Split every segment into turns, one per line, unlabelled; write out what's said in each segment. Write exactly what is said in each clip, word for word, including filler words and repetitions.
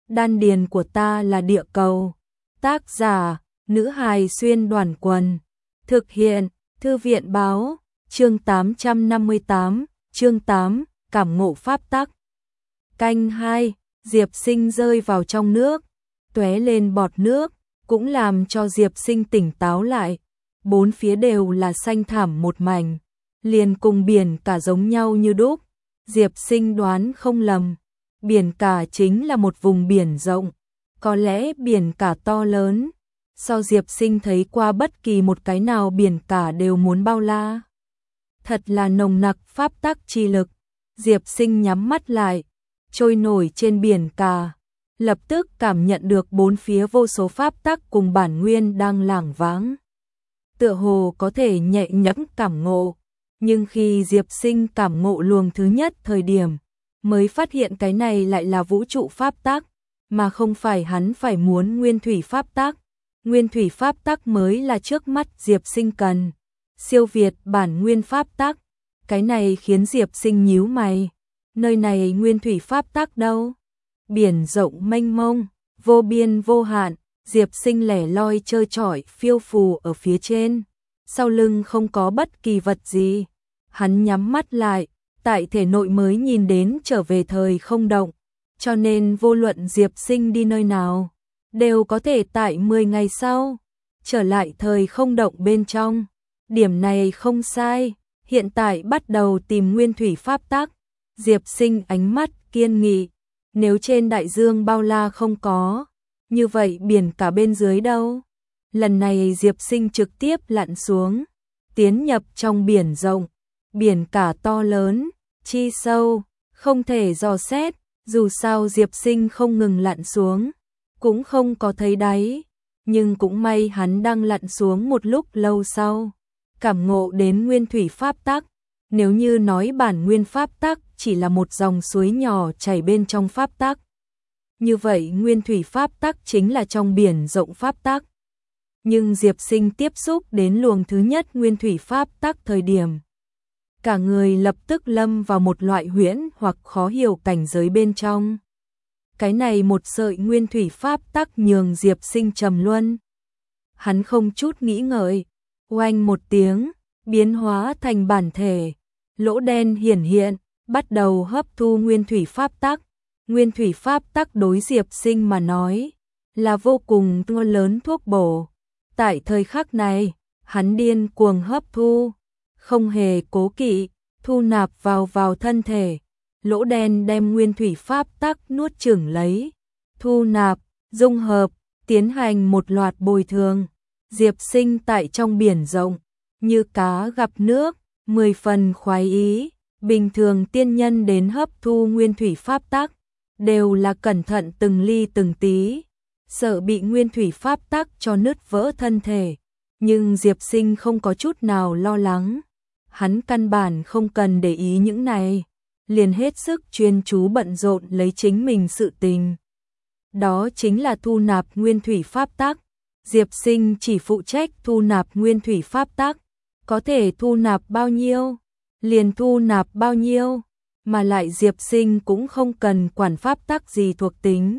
Đan điền của ta là địa cầu. Tác giả, nữ hài xuyên đoàn quần. Thực hiện, thư viện báo, chương tám trăm năm mươi tám, chương tám, cảm ngộ pháp tắc. Canh hai, Diệp Sinh rơi vào trong nước, tóe lên bọt nước, cũng làm cho Diệp Sinh tỉnh táo lại. Bốn phía đều là xanh thẳm một mảnh, liền cùng biển cả giống nhau như đúc. Diệp Sinh đoán không lầm, biển cả chính là một vùng biển rộng, có lẽ biển cả to lớn, so Diệp Sinh thấy qua bất kỳ một cái nào biển cả đều muốn bao la. Thật là nồng nặc pháp tắc chi lực. Diệp Sinh nhắm mắt lại, trôi nổi trên biển cả, lập tức cảm nhận được bốn phía vô số pháp tắc cùng bản nguyên đang lảng váng. Tựa hồ có thể nhẹ nhõm cảm ngộ, nhưng khi Diệp Sinh cảm ngộ luồng thứ nhất thời điểm, mới phát hiện cái này lại là vũ trụ pháp tắc, mà không phải hắn phải muốn nguyên thủy pháp tắc. Nguyên thủy pháp tắc mới là trước mắt Diệp Sinh cần, siêu việt bản nguyên pháp tắc. Cái này khiến Diệp Sinh nhíu mày, nơi này nguyên thủy pháp tắc đâu? Biển rộng mênh mông, vô biên vô hạn, Diệp Sinh lẻ loi trơ trọi phiêu phù ở phía trên, sau lưng không có bất kỳ vật gì. Hắn nhắm mắt lại, tại thể nội mới nhìn đến trở về thời không động, cho nên vô luận Diệp Sinh đi nơi nào, đều có thể tại mười ngày sau trở lại thời không động bên trong. Điểm này không sai, hiện tại bắt đầu tìm nguyên thủy pháp tắc. Diệp Sinh ánh mắt kiên nghị, nếu trên đại dương bao la không có, như vậy biển cả bên dưới đâu? Lần này Diệp Sinh trực tiếp lặn xuống, tiến nhập trong biển rộng, biển cả to lớn, chi sâu, không thể dò xét, dù sao Diệp Sinh không ngừng lặn xuống, cũng không có thấy đáy, nhưng cũng may hắn đang lặn xuống một lúc lâu sau, cảm ngộ đến nguyên thủy pháp tắc. Nếu như nói bản nguyên pháp tắc chỉ là một dòng suối nhỏ chảy bên trong pháp tắc, như vậy nguyên thủy pháp tắc chính là trong biển rộng pháp tắc. Nhưng Diệp Sinh tiếp xúc đến luồng thứ nhất nguyên thủy pháp tắc thời điểm, cả người lập tức lâm vào một loại huyễn hoặc khó hiểu cảnh giới bên trong. Cái này một sợi nguyên thủy pháp tắc nhường Diệp Sinh trầm luân. Hắn không chút nghĩ ngợi, oanh một tiếng, biến hóa thành bản thể, lỗ đen hiển hiện, bắt đầu hấp thu nguyên thủy pháp tắc. Nguyên thủy pháp tắc đối Diệp Sinh mà nói là vô cùng lớn thuốc bổ. Tại thời khắc này, hắn điên cuồng hấp thu, không hề cố kỵ, thu nạp vào vào thân thể. Lỗ đen đem nguyên thủy pháp tắc nuốt chửng lấy, thu nạp, dung hợp, tiến hành một loạt bồi thường. Diệp Sinh tại trong biển rộng, như cá gặp nước, mười phần khoái ý. Bình thường tiên nhân đến hấp thu nguyên thủy pháp tắc, đều là cẩn thận từng ly từng tí, sợ bị nguyên thủy pháp tắc cho nứt vỡ thân thể. Nhưng Diệp Sinh không có chút nào lo lắng, hắn căn bản không cần để ý những này, liền hết sức chuyên chú bận rộn lấy chính mình sự tình. Đó chính là thu nạp nguyên thủy pháp tắc. Diệp Sinh chỉ phụ trách thu nạp nguyên thủy pháp tắc, có thể thu nạp bao nhiêu, liền thu nạp bao nhiêu, mà lại Diệp Sinh cũng không cần quản pháp tắc gì thuộc tính.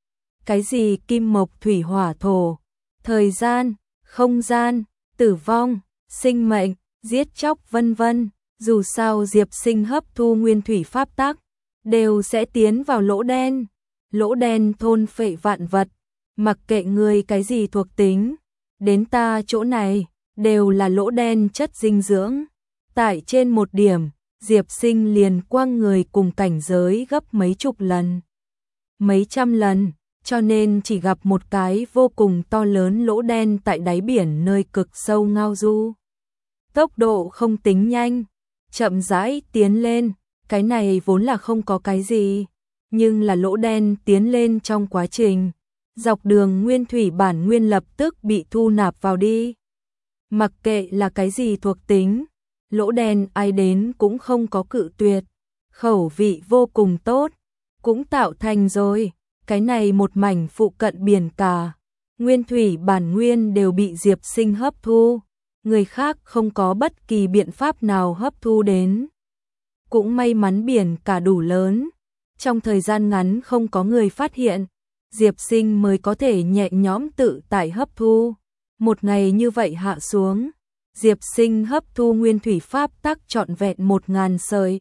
Cái gì kim mộc thủy hỏa thổ, thời gian, không gian, tử vong, sinh mệnh, giết chóc vân vân, dù sao Diệp Sinh hấp thu nguyên thủy pháp tắc, đều sẽ tiến vào lỗ đen. Lỗ đen thôn phệ vạn vật, mặc kệ người cái gì thuộc tính, đến ta chỗ này, đều là lỗ đen chất dinh dưỡng. Tại trên một điểm, Diệp Sinh liền quăng người cùng cảnh giới gấp mấy chục lần, mấy trăm lần, cho nên chỉ gặp một cái vô cùng to lớn lỗ đen tại đáy biển nơi cực sâu ngao du. Tốc độ không tính nhanh, chậm rãi tiến lên, cái này vốn là không có cái gì, nhưng là lỗ đen tiến lên trong quá trình, dọc đường nguyên thủy bản nguyên lập tức bị thu nạp vào đi. Mặc kệ là cái gì thuộc tính, lỗ đen ai đến cũng không có cự tuyệt, khẩu vị vô cùng tốt, cũng tạo thành rồi, cái này một mảnh phụ cận biển cả, nguyên thủy bản nguyên đều bị Diệp Sinh hấp thu, người khác không có bất kỳ biện pháp nào hấp thu đến. Cũng may mắn biển cả đủ lớn, trong thời gian ngắn không có người phát hiện, Diệp Sinh mới có thể nhẹ nhõm tự tại hấp thu. Một ngày như vậy hạ xuống, Diệp Sinh hấp thu nguyên thủy pháp tắc trọn vẹn một ngàn sợi.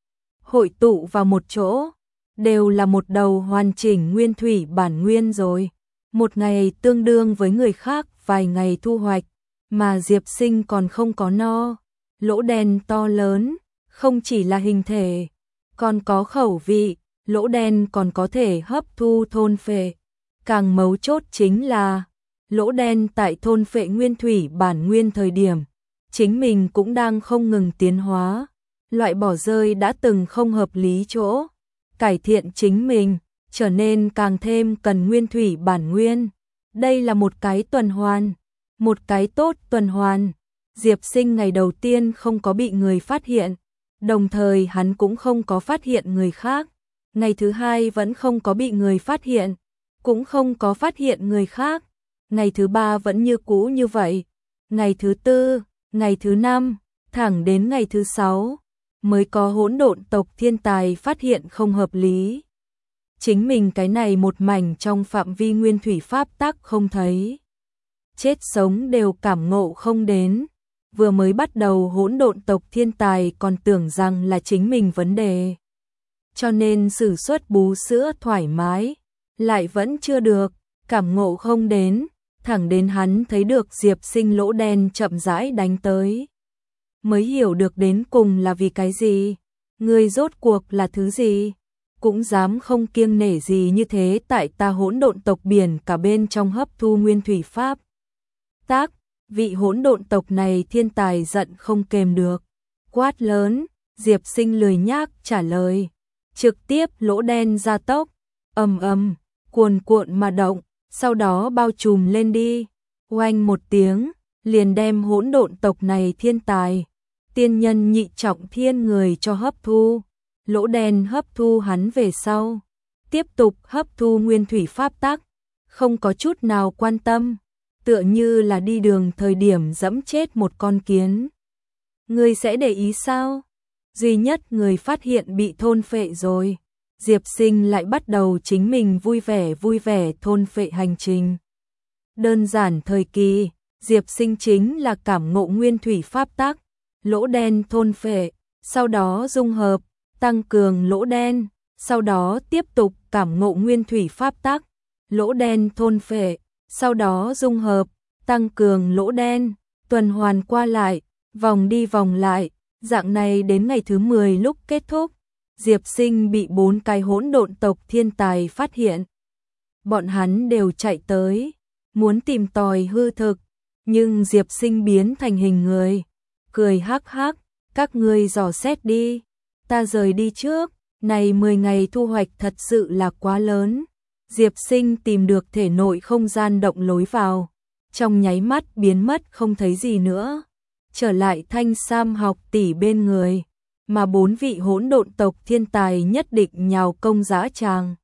Hội tụ vào một chỗ, đều là một đầu hoàn chỉnh nguyên thủy bản nguyên rồi. Một ngày tương đương với người khác vài ngày thu hoạch, mà Diệp Sinh còn không có no. Lỗ đen to lớn, không chỉ là hình thể, còn có khẩu vị, lỗ đen còn có thể hấp thu thôn phệ. Càng mấu chốt chính là, lỗ đen tại thôn phệ nguyên thủy bản nguyên thời điểm, chính mình cũng đang không ngừng tiến hóa, loại bỏ rơi đã từng không hợp lý chỗ, cải thiện chính mình, trở nên càng thêm cần nguyên thủy bản nguyên. Đây là một cái tuần hoàn, một cái tốt tuần hoàn. Diệp Sinh ngày đầu tiên không có bị người phát hiện, đồng thời hắn cũng không có phát hiện người khác. Ngày thứ hai vẫn không có bị người phát hiện, cũng không có phát hiện người khác. Ngày thứ ba vẫn như cũ như vậy. Ngày thứ tư, ngày thứ năm, thẳng đến ngày thứ sáu, mới có hỗn độn tộc thiên tài phát hiện không hợp lý. Chính mình cái này một mảnh trong phạm vi nguyên thủy pháp tắc không thấy. Chết sống đều cảm ngộ không đến. Vừa mới bắt đầu hỗn độn tộc thiên tài còn tưởng rằng là chính mình vấn đề. Cho nên sử xuất bú sữa thoải mái, lại vẫn chưa được, cảm ngộ không đến, thẳng đến hắn thấy được Diệp Sinh lỗ đen chậm rãi đánh tới. Mới hiểu được đến cùng là vì cái gì, người rốt cuộc là thứ gì, cũng dám không kiêng nể gì như thế tại ta hỗn độn tộc biển cả bên trong hấp thu nguyên thủy pháp. Tác, vị hỗn độn tộc này thiên tài giận không kềm được, quát lớn. Diệp Sinh lười nhác trả lời, trực tiếp lỗ đen ra tốc, ầm ầm, cuồn cuộn mà động, sau đó bao trùm lên đi, oanh một tiếng, liền đem hỗn độn tộc này thiên tài, tiên nhân nhị trọng thiên người cho hấp thu. Lỗ đen hấp thu hắn về sau, tiếp tục hấp thu nguyên thủy pháp tắc, không có chút nào quan tâm, tựa như là đi đường thời điểm dẫm chết một con kiến. Người sẽ để ý sao? Duy nhất người phát hiện bị thôn phệ rồi. Diệp Sinh lại bắt đầu chính mình vui vẻ vui vẻ thôn phệ hành trình. Đơn giản thời kỳ, Diệp Sinh chính là cảm ngộ nguyên thủy pháp tắc, lỗ đen thôn phệ, sau đó dung hợp, tăng cường lỗ đen, sau đó tiếp tục cảm ngộ nguyên thủy pháp tắc, lỗ đen thôn phệ, sau đó dung hợp, tăng cường lỗ đen, tuần hoàn qua lại, vòng đi vòng lại, dạng này đến ngày thứ mười lúc kết thúc, Diệp Sinh bị bốn cái hỗn độn tộc thiên tài phát hiện. Bọn hắn đều chạy tới, muốn tìm tòi hư thực, nhưng Diệp Sinh biến thành hình người, cười hắc hắc, các ngươi dò xét đi, ta rời đi trước, này mười ngày thu hoạch thật sự là quá lớn. Diệp Sinh tìm được thể nội không gian động lối vào, trong nháy mắt biến mất không thấy gì nữa, trở lại Thanh Sam học tỷ bên người, mà bốn vị hỗn độn tộc thiên tài nhất định nhào công dã tràng.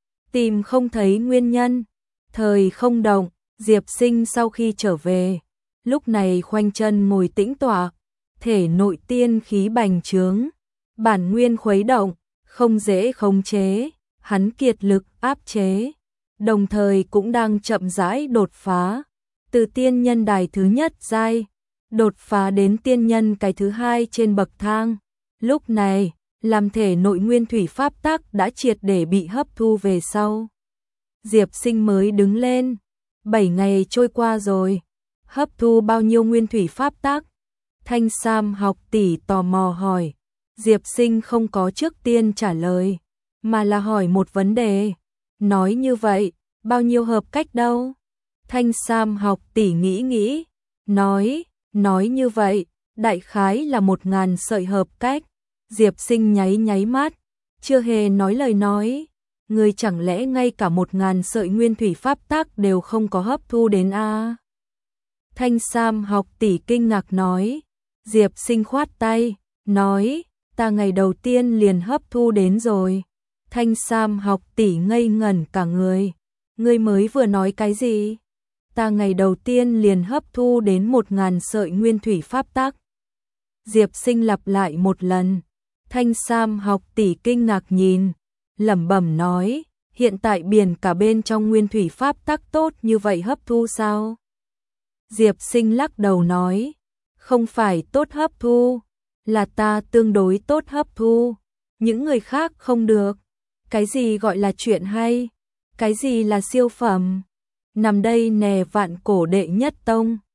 Tìm không thấy nguyên nhân, thời không động, Diệp Sinh sau khi trở về, lúc này khoanh chân ngồi tĩnh tọa, thể nội tiên khí bành trướng, bản nguyên khuấy động, không dễ khống chế, hắn kiệt lực áp chế, đồng thời cũng đang chậm rãi đột phá, từ tiên nhân đài thứ nhất giai, đột phá đến tiên nhân cái thứ hai trên bậc thang. Lúc này, làm thể nội nguyên thủy pháp tắc đã triệt để bị hấp thu về sau. Diệp Sinh mới đứng lên, bảy ngày trôi qua rồi, hấp thu bao nhiêu nguyên thủy pháp tắc? Thanh Sam học tỷ tò mò hỏi. Diệp Sinh không có trước tiên trả lời, mà là hỏi một vấn đề. Nói như vậy, bao nhiêu hợp cách đâu? Thanh Sam học tỷ nghĩ nghĩ, nói, nói như vậy, đại khái là một ngàn sợi hợp cách. Diệp Sinh nháy nháy mắt, chưa hề nói lời nói. Người chẳng lẽ ngay cả một ngàn sợi nguyên thủy pháp tắc đều không có hấp thu đến a? Thanh Sam học tỷ kinh ngạc nói. Diệp Sinh khoát tay, nói, ta ngày đầu tiên liền hấp thu đến rồi. Thanh Sam học tỷ ngây ngẩn cả người. Ngươi mới vừa nói cái gì? Ta ngày đầu tiên liền hấp thu đến một ngàn sợi nguyên thủy pháp tắc. Diệp Sinh lặp lại một lần. Thanh Sam học tỷ kinh ngạc nhìn, lẩm bẩm nói, Hiện tại biển cả bên trong nguyên thủy pháp tắc tốt như vậy hấp thu sao? Diệp Sinh lắc đầu nói, không phải tốt hấp thu, là ta tương đối tốt hấp thu, những người khác không được. Cái gì gọi là chuyện hay? Cái gì là siêu phẩm? Nằm đây nè vạn cổ đệ nhất tông.